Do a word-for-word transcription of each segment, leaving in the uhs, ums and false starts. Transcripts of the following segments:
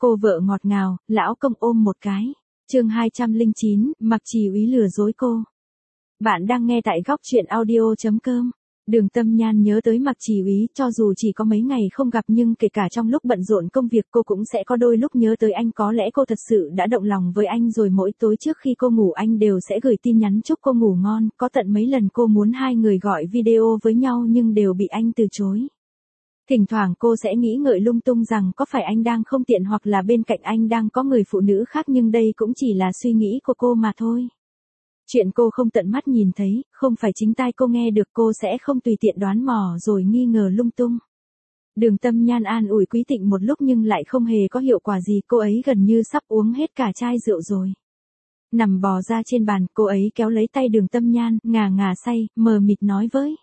Cô vợ ngọt ngào, lão công ôm một cái. Chương hai trăm lẻ chín, Mạc Chỉ Úy lừa dối cô. Bạn đang nghe tại góc truyện audio chấm com. Đường Tâm Nhan nhớ tới Mạc Chỉ Úy, cho dù chỉ có mấy ngày không gặp nhưng kể cả trong lúc bận rộn công việc cô cũng sẽ có đôi lúc nhớ tới anh, có lẽ cô thật sự đã động lòng với anh rồi. Mỗi tối trước khi cô ngủ anh đều sẽ gửi tin nhắn chúc cô ngủ ngon, có tận mấy lần cô muốn hai người gọi video với nhau nhưng đều bị anh từ chối. Thỉnh thoảng cô sẽ nghĩ ngợi lung tung rằng có phải anh đang không tiện hoặc là bên cạnh anh đang có người phụ nữ khác, nhưng đây cũng chỉ là suy nghĩ của cô mà thôi. Chuyện cô không tận mắt nhìn thấy, không phải chính tai cô nghe được, cô sẽ không tùy tiện đoán mò rồi nghi ngờ lung tung. Đường Tâm Nhan an ủi Quý Tịnh một lúc nhưng lại không hề có hiệu quả gì, cô ấy gần như sắp uống hết cả chai rượu rồi. Nằm bò ra trên bàn, cô ấy kéo lấy tay Đường Tâm Nhan, ngà ngà say, mờ mịt nói với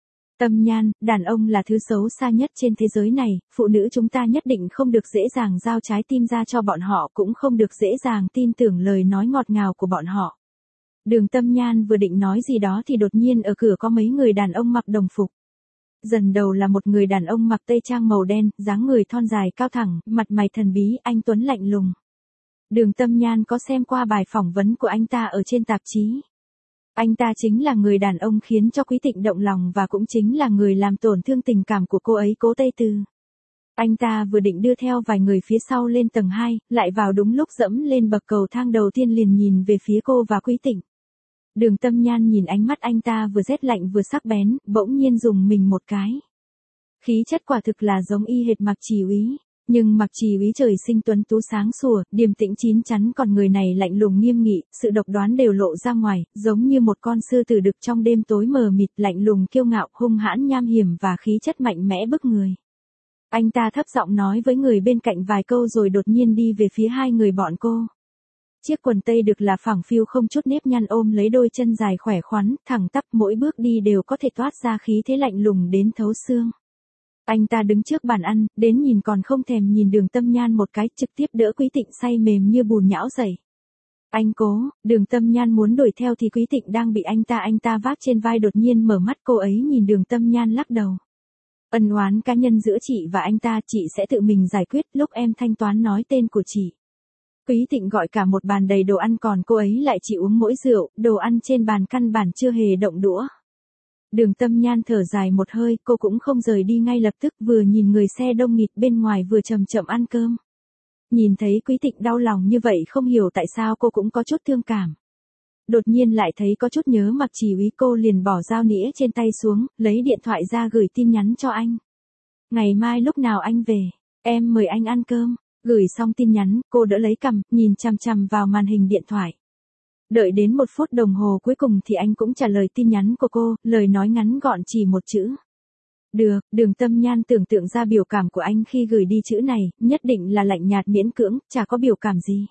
Tâm Nhan, đàn ông là thứ xấu xa nhất trên thế giới này, phụ nữ chúng ta nhất định không được dễ dàng giao trái tim ra cho bọn họ, cũng không được dễ dàng tin tưởng lời nói ngọt ngào của bọn họ. Đường Tâm Nhan vừa định nói gì đó thì đột nhiên ở cửa có mấy người đàn ông mặc đồng phục. Dần đầu là một người đàn ông mặc tây trang màu đen, dáng người thon dài cao thẳng, mặt mày thần bí, anh tuấn lạnh lùng. Đường Tâm Nhan có xem qua bài phỏng vấn của anh ta ở trên tạp chí. Anh ta chính là người đàn ông khiến cho Quý Tịnh động lòng và cũng chính là người làm tổn thương tình cảm của cô ấy, Cố Tây Từ. Anh ta vừa định đưa theo vài người phía sau lên tầng hai, lại vào đúng lúc dẫm lên bậc cầu thang đầu tiên liền nhìn về phía cô và Quý Tịnh. Đường Tâm Nhan nhìn ánh mắt anh ta vừa rét lạnh vừa sắc bén, bỗng nhiên dùng mình một cái. Khí chất quả thực là giống y hệt Mạc Chỉ Úy, nhưng Mạc Chỉ Úy trời sinh tuấn tú sáng sủa, điềm tĩnh chín chắn, còn người này lạnh lùng nghiêm nghị, sự độc đoán đều lộ ra ngoài, giống như một con sư tử đực trong đêm tối mờ mịt, lạnh lùng kiêu ngạo, hung hãn nham hiểm và khí chất mạnh mẽ bức người. Anh ta thấp giọng nói với người bên cạnh vài câu rồi đột nhiên đi về phía hai người bọn cô. Chiếc quần tây được là phẳng phiu không chút nếp nhăn, ôm lấy đôi chân dài khỏe khoắn, thẳng tắp, mỗi bước đi đều có thể toát ra khí thế lạnh lùng đến thấu xương. Anh ta đứng trước bàn ăn, đến nhìn còn không thèm nhìn Đường Tâm Nhan một cái, trực tiếp đỡ Quý Tịnh say mềm như bùn nhão dậy. Anh Cố, Đường Tâm Nhan muốn đuổi theo thì Quý Tịnh đang bị anh ta anh ta vác trên vai, đột nhiên mở mắt, cô ấy nhìn Đường Tâm Nhan lắc đầu. Ân oán cá nhân giữa chị và anh ta chị sẽ tự mình giải quyết, lúc em thanh toán nói tên của chị. Quý Tịnh gọi cả một bàn đầy đồ ăn còn cô ấy lại chỉ uống mỗi rượu, đồ ăn trên bàn căn bản chưa hề động đũa. Đường Tâm Nhan thở dài một hơi, cô cũng không rời đi ngay lập tức, vừa nhìn người xe đông nghịt bên ngoài vừa chậm chậm ăn cơm. Nhìn thấy Quý Tịnh đau lòng như vậy không hiểu tại sao cô cũng có chút thương cảm. Đột nhiên lại thấy có chút nhớ Mạc Chỉ Úy, cô liền bỏ dao nĩa trên tay xuống, lấy điện thoại ra gửi tin nhắn cho anh. Ngày mai lúc nào anh về, em mời anh ăn cơm. Gửi xong tin nhắn, cô đỡ lấy cằm, nhìn chằm chằm vào màn hình điện thoại. Đợi đến một phút đồng hồ cuối cùng thì anh cũng trả lời tin nhắn của cô, lời nói ngắn gọn chỉ một chữ. Được, Đường Tâm Nhan tưởng tượng ra biểu cảm của anh khi gửi đi chữ này, nhất định là lạnh nhạt miễn cưỡng, chả có biểu cảm gì.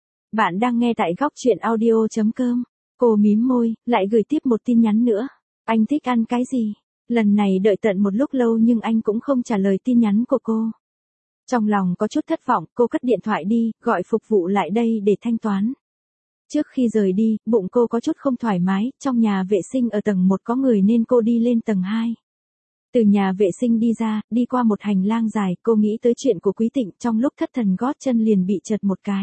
Bạn đang nghe tại góc truyện audio chấm com. Cô mím môi, lại gửi tiếp một tin nhắn nữa. Anh thích ăn cái gì? Lần này đợi tận một lúc lâu nhưng anh cũng không trả lời tin nhắn của cô. Trong lòng có chút thất vọng, cô cất điện thoại đi, gọi phục vụ lại đây để thanh toán. Trước khi rời đi, bụng cô có chút không thoải mái, trong nhà vệ sinh ở tầng một có người nên cô đi lên tầng hai. Từ nhà vệ sinh đi ra, đi qua một hành lang dài, cô nghĩ tới chuyện của Quý Tịnh, trong lúc thất thần gót chân liền bị trật một cái.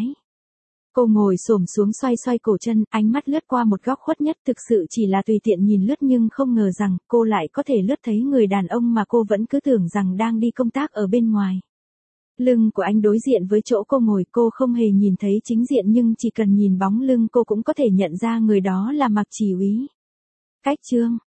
Cô ngồi xổm xuống xoay xoay cổ chân, ánh mắt lướt qua một góc khuất nhất, thực sự chỉ là tùy tiện nhìn lướt nhưng không ngờ rằng cô lại có thể lướt thấy người đàn ông mà cô vẫn cứ tưởng rằng đang đi công tác ở bên ngoài. Lưng của anh đối diện với chỗ cô ngồi, cô không hề nhìn thấy chính diện nhưng chỉ cần nhìn bóng lưng cô cũng có thể nhận ra người đó là Mạc Chỉ Úy. Cách chương